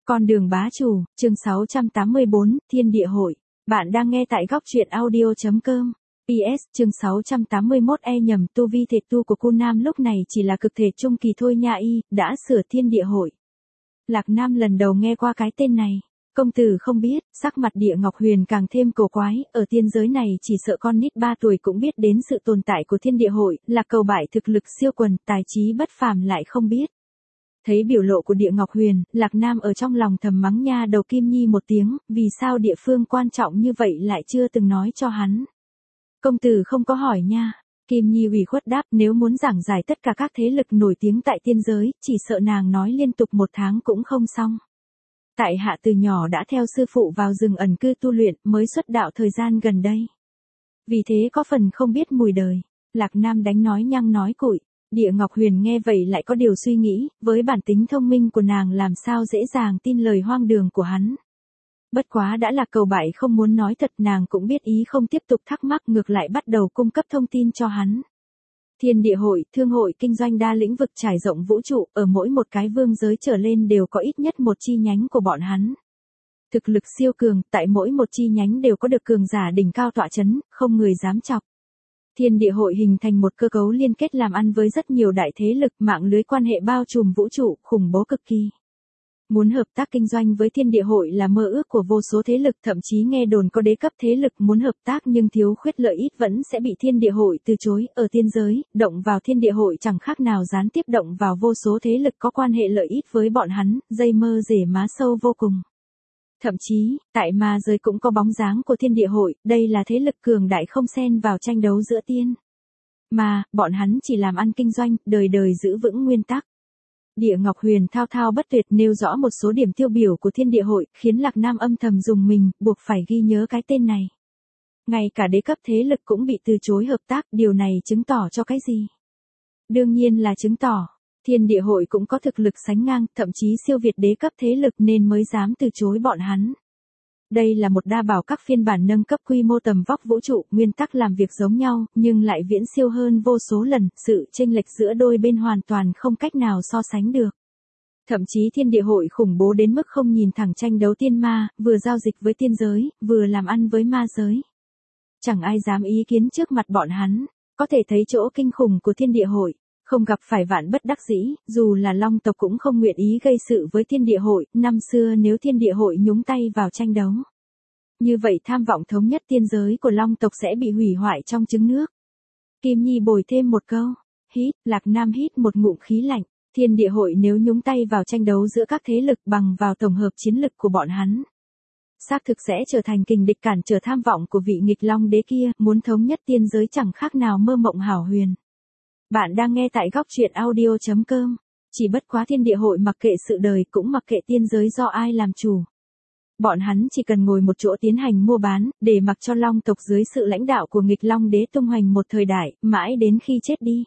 Con đường bá chủ, chương 684, Thiên địa hội. Bạn đang nghe tại góc truyện audio.com. PS, chương 681 nhầm tu vi thể tu của cô Nam lúc này chỉ là cực thể trung kỳ thôi nha y, đã sửa Thiên địa hội. Lạc Nam lần đầu nghe qua cái tên này. Công tử không biết, sắc mặt Địa Ngọc Huyền càng thêm cổ quái, ở tiên giới này chỉ sợ con nít 3 tuổi cũng biết đến sự tồn tại của Thiên địa hội, là cầu bại thực lực siêu quần, tài trí bất phàm lại không biết. Thấy biểu lộ của Địa Ngọc Huyền, Lạc Nam ở trong lòng thầm mắng nha đầu Kim Nhi một tiếng, vì sao địa phương quan trọng như vậy lại chưa từng nói cho hắn. Công tử không có hỏi nha. Kim Nhi ủy khuất đáp, nếu muốn giảng giải tất cả các thế lực nổi tiếng tại tiên giới, chỉ sợ nàng nói liên tục 1 tháng cũng không xong. Tại hạ từ nhỏ đã theo sư phụ vào rừng ẩn cư tu luyện, mới xuất đạo thời gian gần đây. Vì thế có phần không biết mùi đời. Lạc Nam đánh nói nhăng nói cụi. Địa Ngọc Huyền nghe vậy lại có điều suy nghĩ, với bản tính thông minh của nàng làm sao dễ dàng tin lời hoang đường của hắn. Bất quá đã là cầu bại không muốn nói thật, nàng cũng biết ý không tiếp tục thắc mắc, ngược lại bắt đầu cung cấp thông tin cho hắn. Thiên địa hội, thương hội kinh doanh đa lĩnh vực trải rộng vũ trụ, ở mỗi một cái vương giới trở lên đều có ít nhất một chi nhánh của bọn hắn. Thực lực siêu cường, tại mỗi một chi nhánh đều có được cường giả đỉnh cao tọa chấn, không người dám chọc. Thiên địa hội hình thành một cơ cấu liên kết làm ăn với rất nhiều đại thế lực, mạng lưới quan hệ bao trùm vũ trụ, khủng bố cực kỳ. Muốn hợp tác kinh doanh với thiên địa hội là mơ ước của vô số thế lực, thậm chí nghe đồn có đế cấp thế lực muốn hợp tác nhưng thiếu khuyết lợi ít vẫn sẽ bị thiên địa hội từ chối. Ở tiên giới, động vào thiên địa hội chẳng khác nào gián tiếp động vào vô số thế lực có quan hệ lợi ít với bọn hắn, dây mơ rễ má sâu vô cùng. Thậm chí, tại ma giới cũng có bóng dáng của thiên địa hội, đây là thế lực cường đại không xen vào tranh đấu giữa tiên mà, bọn hắn chỉ làm ăn kinh doanh, đời đời giữ vững nguyên tắc. Địa Ngọc Huyền thao thao bất tuyệt nêu rõ một số điểm tiêu biểu của thiên địa hội, khiến Lạc Nam âm thầm dùng mình, buộc phải ghi nhớ cái tên này. Ngay cả đế cấp thế lực cũng bị từ chối hợp tác, điều này chứng tỏ cho cái gì? Đương nhiên là chứng tỏ, thiên địa hội cũng có thực lực sánh ngang, thậm chí siêu việt đế cấp thế lực nên mới dám từ chối bọn hắn. Đây là một đa bảo các phiên bản nâng cấp quy mô tầm vóc vũ trụ, nguyên tắc làm việc giống nhau, nhưng lại viễn siêu hơn vô số lần, sự chênh lệch giữa đôi bên hoàn toàn không cách nào so sánh được. Thậm chí thiên địa hội khủng bố đến mức không nhìn thẳng tranh đấu tiên ma, vừa giao dịch với tiên giới, vừa làm ăn với ma giới. Chẳng ai dám ý kiến trước mặt bọn hắn, có thể thấy chỗ kinh khủng của thiên địa hội. Không gặp phải vạn bất đắc dĩ, dù là Long tộc cũng không nguyện ý gây sự với thiên địa hội, năm xưa nếu thiên địa hội nhúng tay vào tranh đấu. Như vậy tham vọng thống nhất tiên giới của Long tộc sẽ bị hủy hoại trong trứng nước. Kim Nhi bồi thêm một câu, Lạc Nam hít một ngụm khí lạnh, thiên địa hội nếu nhúng tay vào tranh đấu giữa các thế lực bằng vào tổng hợp chiến lực của bọn hắn. Xác thực sẽ trở thành kình địch cản trở tham vọng của vị nghịch Long đế kia, muốn thống nhất tiên giới chẳng khác nào mơ mộng hảo huyền. Bạn đang nghe tại góc truyện audio.com. Chỉ bất quá thiên địa hội mặc kệ sự đời cũng mặc kệ tiên giới do ai làm chủ. Bọn hắn chỉ cần ngồi một chỗ tiến hành mua bán, để mặc cho Long tộc dưới sự lãnh đạo của nghịch Long đế tung hoành một thời đại, mãi đến khi chết đi.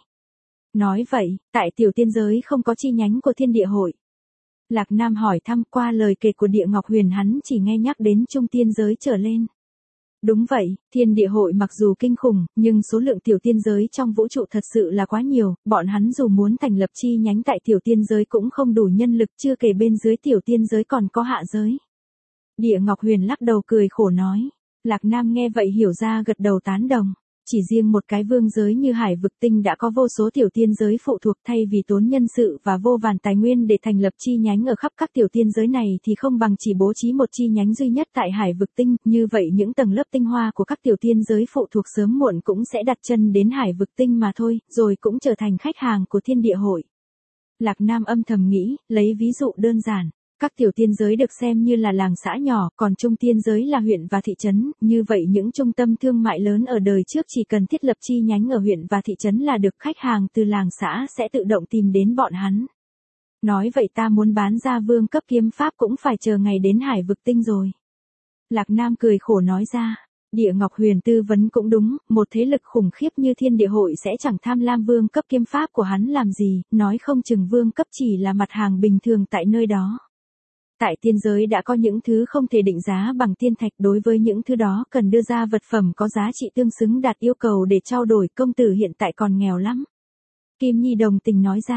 Nói vậy, tại tiểu tiên giới không có chi nhánh của thiên địa hội. Lạc Nam hỏi thăm, qua lời kể của Địa Ngọc Huyền hắn chỉ nghe nhắc đến trung tiên giới trở lên. Đúng vậy, thiên địa hội mặc dù kinh khủng, nhưng số lượng tiểu tiên giới trong vũ trụ thật sự là quá nhiều, bọn hắn dù muốn thành lập chi nhánh tại tiểu tiên giới cũng không đủ nhân lực, chưa kể bên dưới tiểu tiên giới còn có hạ giới. Địa Ngọc Huyền lắc đầu cười khổ nói. Lạc Nam nghe vậy hiểu ra gật đầu tán đồng. Chỉ riêng một cái vương giới như Hải Vực Tinh đã có vô số tiểu tiên giới phụ thuộc, thay vì tốn nhân sự và vô vàn tài nguyên để thành lập chi nhánh ở khắp các tiểu tiên giới này thì không bằng chỉ bố trí một chi nhánh duy nhất tại Hải Vực Tinh, như vậy những tầng lớp tinh hoa của các tiểu tiên giới phụ thuộc sớm muộn cũng sẽ đặt chân đến Hải Vực Tinh mà thôi, rồi cũng trở thành khách hàng của thiên địa hội. Lạc Nam âm thầm nghĩ, lấy ví dụ đơn giản. Các tiểu tiên giới được xem như là làng xã nhỏ, còn trung tiên giới là huyện và thị trấn, như vậy những trung tâm thương mại lớn ở đời trước chỉ cần thiết lập chi nhánh ở huyện và thị trấn là được, khách hàng từ làng xã sẽ tự động tìm đến bọn hắn. Nói vậy ta muốn bán ra vương cấp kiếm pháp cũng phải chờ ngày đến Hải Vực Tinh rồi. Lạc Nam cười khổ nói ra. Địa Ngọc Huyền tư vấn cũng đúng, một thế lực khủng khiếp như thiên địa hội sẽ chẳng tham lam vương cấp kiếm pháp của hắn làm gì, nói không chừng vương cấp chỉ là mặt hàng bình thường tại nơi đó. Tại tiên giới đã có những thứ không thể định giá bằng tiên thạch, đối với những thứ đó cần đưa ra vật phẩm có giá trị tương xứng đạt yêu cầu để trao đổi, công tử hiện tại còn nghèo lắm. Kim Nhi đồng tình nói ra.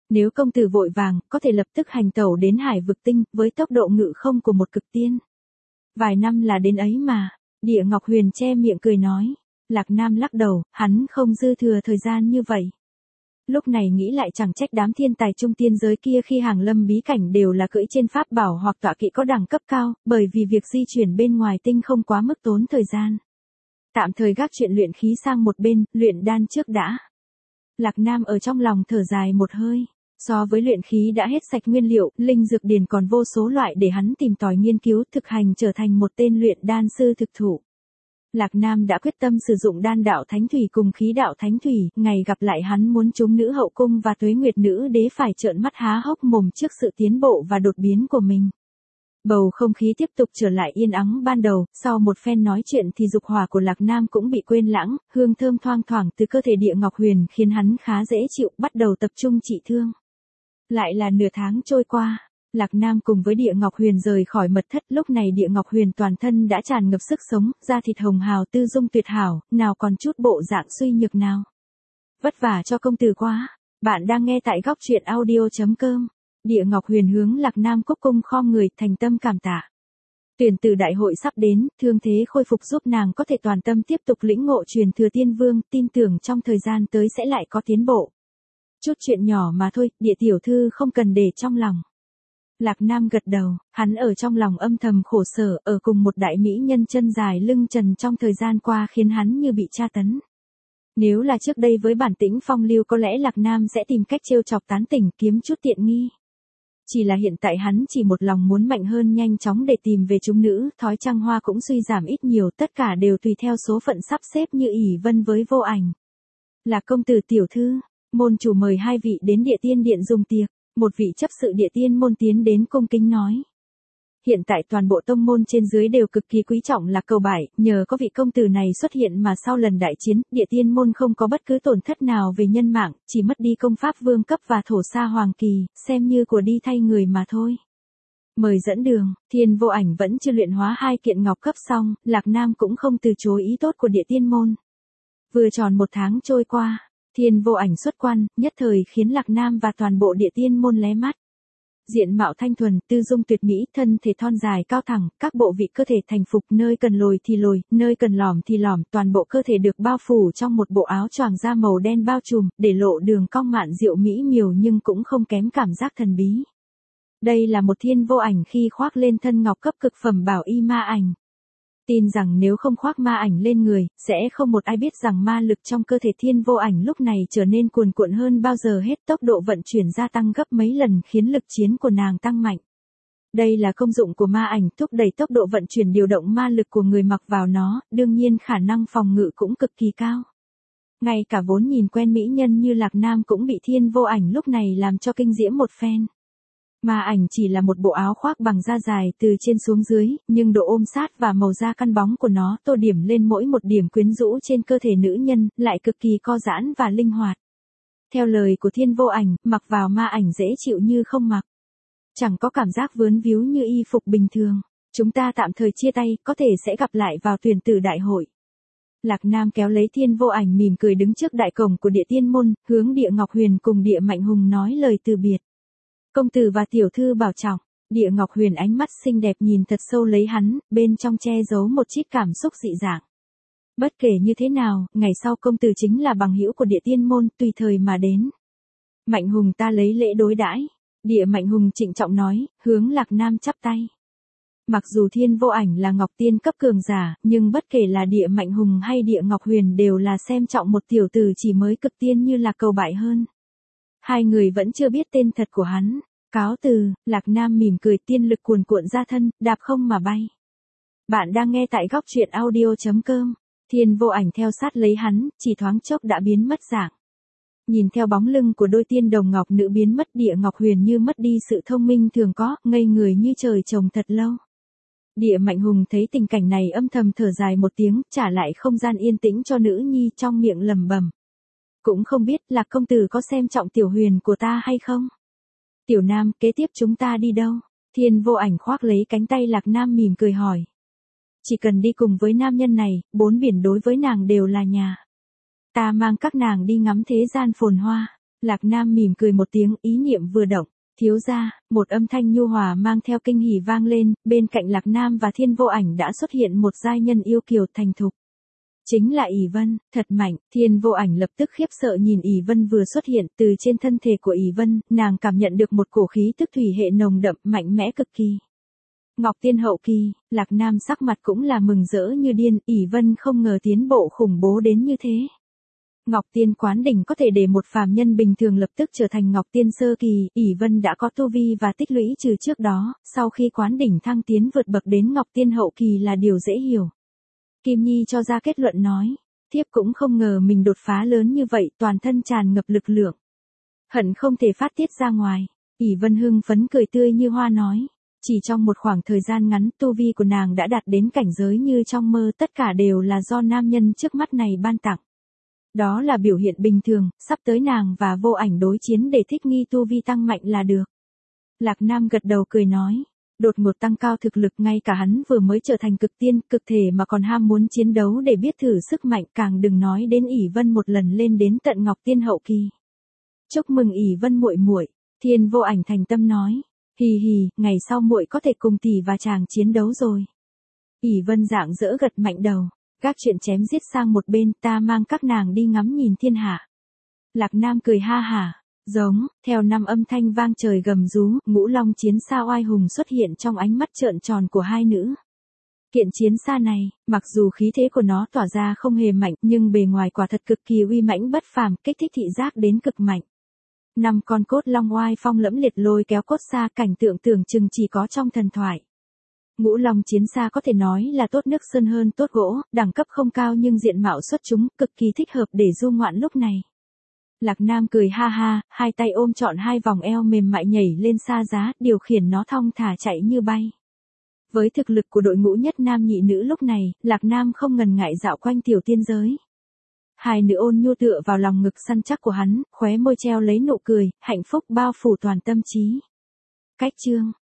Nếu công tử vội vàng, có thể lập tức hành tẩu đến Hải Vực Tinh, với tốc độ ngự không của một cực tiên. Vài năm là đến ấy mà. Địa Ngọc Huyền che miệng cười nói. Lạc Nam lắc đầu, hắn không dư thừa thời gian như vậy. Lúc này nghĩ lại chẳng trách đám thiên tài trung tiên giới kia khi hàng lâm bí cảnh đều là cưỡi trên pháp bảo hoặc tọa kỵ có đẳng cấp cao, bởi vì việc di chuyển bên ngoài tinh không quá mức tốn thời gian. Tạm thời gác chuyện luyện khí sang một bên, luyện đan trước đã. Lạc Nam ở trong lòng thở dài một hơi. So với luyện khí đã hết sạch nguyên liệu, linh dược điển còn vô số loại để hắn tìm tòi nghiên cứu thực hành trở thành một tên luyện đan sư thực thụ. Lạc Nam đã quyết tâm sử dụng đan đạo thánh thủy cùng khí đạo thánh thủy, ngày gặp lại hắn muốn chúng nữ hậu cung và Tuế Nguyệt nữ đế phải trợn mắt há hốc mồm trước sự tiến bộ và đột biến của mình. Bầu không khí tiếp tục trở lại yên ắng ban đầu, sau một phen nói chuyện thì dục hỏa của Lạc Nam cũng bị quên lãng, hương thơm thoang thoảng từ cơ thể Địa Ngọc Huyền khiến hắn khá dễ chịu, bắt đầu tập trung trị thương. Lại là nửa tháng trôi qua. Lạc Nam cùng với Địa Ngọc Huyền rời khỏi mật thất, lúc này Địa Ngọc Huyền toàn thân đã tràn ngập sức sống, da thịt hồng hào tư dung tuyệt hảo, nào còn chút bộ dạng suy nhược nào. Vất vả cho công tử quá. Bạn đang nghe tại góc truyện audio.com. Địa Ngọc Huyền hướng Lạc Nam cúc cung khom người, thành tâm cảm tạ. Tuyển tử đại hội sắp đến, thương thế khôi phục giúp nàng có thể toàn tâm tiếp tục lĩnh ngộ truyền thừa tiên vương, tin tưởng trong thời gian tới sẽ lại có tiến bộ. Chút chuyện nhỏ mà thôi, Địa tiểu thư không cần để trong lòng. Lạc Nam gật đầu, hắn ở trong lòng âm thầm khổ sở, ở cùng một đại mỹ nhân chân dài lưng trần trong thời gian qua khiến hắn như bị tra tấn. Nếu là trước đây với bản tĩnh phong lưu có lẽ Lạc Nam sẽ tìm cách trêu chọc tán tỉnh kiếm chút tiện nghi. Chỉ là hiện tại hắn chỉ một lòng muốn mạnh hơn nhanh chóng để tìm về chúng nữ, thói trăng hoa cũng suy giảm ít nhiều, tất cả đều tùy theo số phận sắp xếp như ỷ vân với vô ảnh. Lạc công tử tiểu thư, môn chủ mời hai vị đến Địa Tiên Điện dùng tiệc. Một vị chấp sự Địa Tiên môn tiến đến cung kính nói. Hiện tại toàn bộ tông môn trên dưới đều cực kỳ quý trọng Lạc Cầu Bải, nhờ có vị công tử này xuất hiện mà sau lần đại chiến, Địa Tiên môn không có bất cứ tổn thất nào về nhân mạng, chỉ mất đi công pháp vương cấp và thổ sa hoàng kỳ, xem như của đi thay người mà thôi. Mời dẫn đường, Thiên Vô Ảnh vẫn chưa luyện hóa 2 kiện ngọc cấp xong, Lạc Nam cũng không từ chối ý tốt của Địa Tiên môn. Vừa tròn 1 tháng trôi qua. Thiên Vô Ảnh xuất quan, nhất thời khiến Lạc Nam và toàn bộ Địa Tiên môn lé mắt. Diện mạo thanh thuần, tư dung tuyệt mỹ, thân thể thon dài cao thẳng, các bộ vị cơ thể thành phục, nơi cần lồi thì lồi, nơi cần lõm thì lõm, toàn bộ cơ thể được bao phủ trong một bộ áo choàng da màu đen bao trùm, để lộ đường cong mạn diệu mỹ miều nhưng cũng không kém cảm giác thần bí. Đây là một Thiên Vô Ảnh khi khoác lên thân ngọc cấp cực phẩm bảo y ma ảnh. Tin rằng nếu không khoác ma ảnh lên người, sẽ không một ai biết rằng ma lực trong cơ thể Thiên Vô Ảnh lúc này trở nên cuồn cuộn hơn bao giờ hết, tốc độ vận chuyển gia tăng gấp mấy lần khiến lực chiến của nàng tăng mạnh. Đây là công dụng của ma ảnh, thúc đẩy tốc độ vận chuyển điều động ma lực của người mặc vào nó, đương nhiên khả năng phòng ngự cũng cực kỳ cao. Ngay cả vốn nhìn quen mỹ nhân như Lạc Nam cũng bị Thiên Vô Ảnh lúc này làm cho kinh diễm một phen. Ma ảnh chỉ là một bộ áo khoác bằng da dài từ trên xuống dưới, nhưng độ ôm sát và màu da căn bóng của nó tô điểm lên mỗi một điểm quyến rũ trên cơ thể nữ nhân, lại cực kỳ co giãn và linh hoạt. Theo lời của Thiên Vô Ảnh, mặc vào ma ảnh dễ chịu như không mặc. Chẳng có cảm giác vướng víu như y phục bình thường. Chúng ta tạm thời chia tay, có thể sẽ gặp lại vào tuyển tử đại hội. Lạc Nam kéo lấy Thiên Vô Ảnh mỉm cười đứng trước đại cổng của Địa Tiên môn, hướng Địa Ngọc Huyền cùng Địa Mạnh Hùng nói lời từ biệt. Công tử và tiểu thư bảo trọng. Địa Ngọc Huyền ánh mắt xinh đẹp nhìn thật sâu lấy hắn, bên trong che giấu một chút cảm xúc dị dạng. Bất kể như thế nào, ngày sau công tử chính là bằng hữu của Địa Tiên môn, tùy thời mà đến. Mạnh Hùng ta lấy lễ đối đãi. Địa Mạnh Hùng trịnh trọng nói, hướng Lạc Nam chắp tay. Mặc dù Thiên Vô Ảnh là ngọc tiên cấp cường giả, nhưng bất kể là Địa Mạnh Hùng hay Địa Ngọc Huyền đều là xem trọng một tiểu tử chỉ mới cực tiên như Lạc Cầu Bại hơn. Hai người vẫn chưa biết tên thật của hắn. Cáo từ, Lạc Nam mỉm cười, tiên lực cuồn cuộn ra thân, đạp không mà bay. Bạn đang nghe tại góc truyện audio.com. Thiên Vô Ảnh theo sát lấy hắn, chỉ thoáng chốc đã biến mất dạng. Nhìn theo bóng lưng của đôi tiên đồng ngọc nữ biến mất, Địa Ngọc Huyền như mất đi sự thông minh thường có, ngây người như trời trồng thật lâu. Địa Mạnh Hùng thấy tình cảnh này âm thầm thở dài một tiếng, trả lại không gian yên tĩnh cho nữ nhi, trong miệng lẩm bẩm. Cũng không biết Lạc công tử có xem trọng Tiểu Huyền của ta hay không? Tiểu Nam, kế tiếp chúng ta đi đâu? Thiên Vô Ảnh khoác lấy cánh tay Lạc Nam mỉm cười hỏi. Chỉ cần đi cùng với nam nhân này, 4 biển đối với nàng đều là nhà. Ta mang các nàng đi ngắm thế gian phồn hoa. Lạc Nam mỉm cười một tiếng, ý niệm vừa động. Thiếu gia, một âm thanh nhu hòa mang theo kinh hỉ vang lên, bên cạnh Lạc Nam và Thiên Vô Ảnh đã xuất hiện một giai nhân yêu kiều thành thục. Chính là ỷ Vân, thật mạnh. Thiên Vô Ảnh lập tức khiếp sợ nhìn ỷ Vân vừa xuất hiện. Từ trên thân thể của ỷ Vân, nàng cảm nhận được một cổ khí tức thủy hệ nồng đậm, mạnh mẽ cực kỳ. Ngọc Tiên hậu kỳ, Lạc Nam sắc mặt cũng là mừng rỡ như điên, ỷ Vân không ngờ tiến bộ khủng bố đến như thế. Ngọc Tiên quán đỉnh có thể để một phàm nhân bình thường lập tức trở thành Ngọc Tiên sơ kỳ, ỷ Vân đã có tu vi và tích lũy trừ trước đó, sau khi quán đỉnh thăng tiến vượt bậc đến Ngọc Tiên hậu kỳ là điều dễ hiểu. Kim Nhi cho ra kết luận nói, thiếp cũng không ngờ mình đột phá lớn như vậy, toàn thân tràn ngập lực lượng. Hận không thể phát tiết ra ngoài. ỷ Vân hưng phấn cười tươi như hoa nói, chỉ trong một khoảng thời gian ngắn tu vi của nàng đã đạt đến cảnh giới như trong mơ, tất cả đều là do nam nhân trước mắt này ban tặng. Đó là biểu hiện bình thường, sắp tới nàng và Vô Ảnh đối chiến để thích nghi tu vi tăng mạnh là được. Lạc Nam gật đầu cười nói, đột ngột tăng cao thực lực, ngay cả hắn vừa mới trở thành cực tiên, cực thể mà còn ham muốn chiến đấu để biết thử sức mạnh, càng đừng nói đến ỷ Vân một lần lên đến tận Ngọc Tiên hậu kỳ. Chúc mừng ỷ Vân muội muội, Thiên Vô Ảnh thành tâm nói, hì hì, ngày sau muội có thể cùng tỷ và chàng chiến đấu rồi. ỷ Vân rạng rỡ gật mạnh đầu. Các chuyện chém giết sang một bên, ta mang các nàng đi ngắm nhìn thiên hạ. Lạc Nam cười ha hả, giống, theo năm âm thanh vang trời gầm rú, ngũ long chiến xa oai hùng xuất hiện trong ánh mắt trợn tròn của hai nữ. Kiện chiến xa này, mặc dù khí thế của nó tỏa ra không hề mạnh, nhưng bề ngoài quả thật cực kỳ uy mãnh bất phàm, kích thích thị giác đến cực mạnh. 5 con cốt long oai phong lẫm liệt lôi kéo cốt xa, cảnh tượng tưởng chừng chỉ có trong thần thoại. Ngũ long chiến xa có thể nói là tốt nước sơn hơn tốt gỗ, đẳng cấp không cao nhưng diện mạo xuất chúng, cực kỳ thích hợp để du ngoạn lúc này. Lạc Nam cười ha ha, hai tay ôm trọn hai vòng eo mềm mại nhảy lên xa giá, điều khiển nó thong thả chạy như bay. Với thực lực của đội ngũ nhất nam nhị nữ lúc này, Lạc Nam không ngần ngại dạo quanh tiểu tiên giới. Hai nữ ôn nhu tựa vào lòng ngực săn chắc của hắn, khóe môi treo lấy nụ cười, hạnh phúc bao phủ toàn tâm trí. Cách chương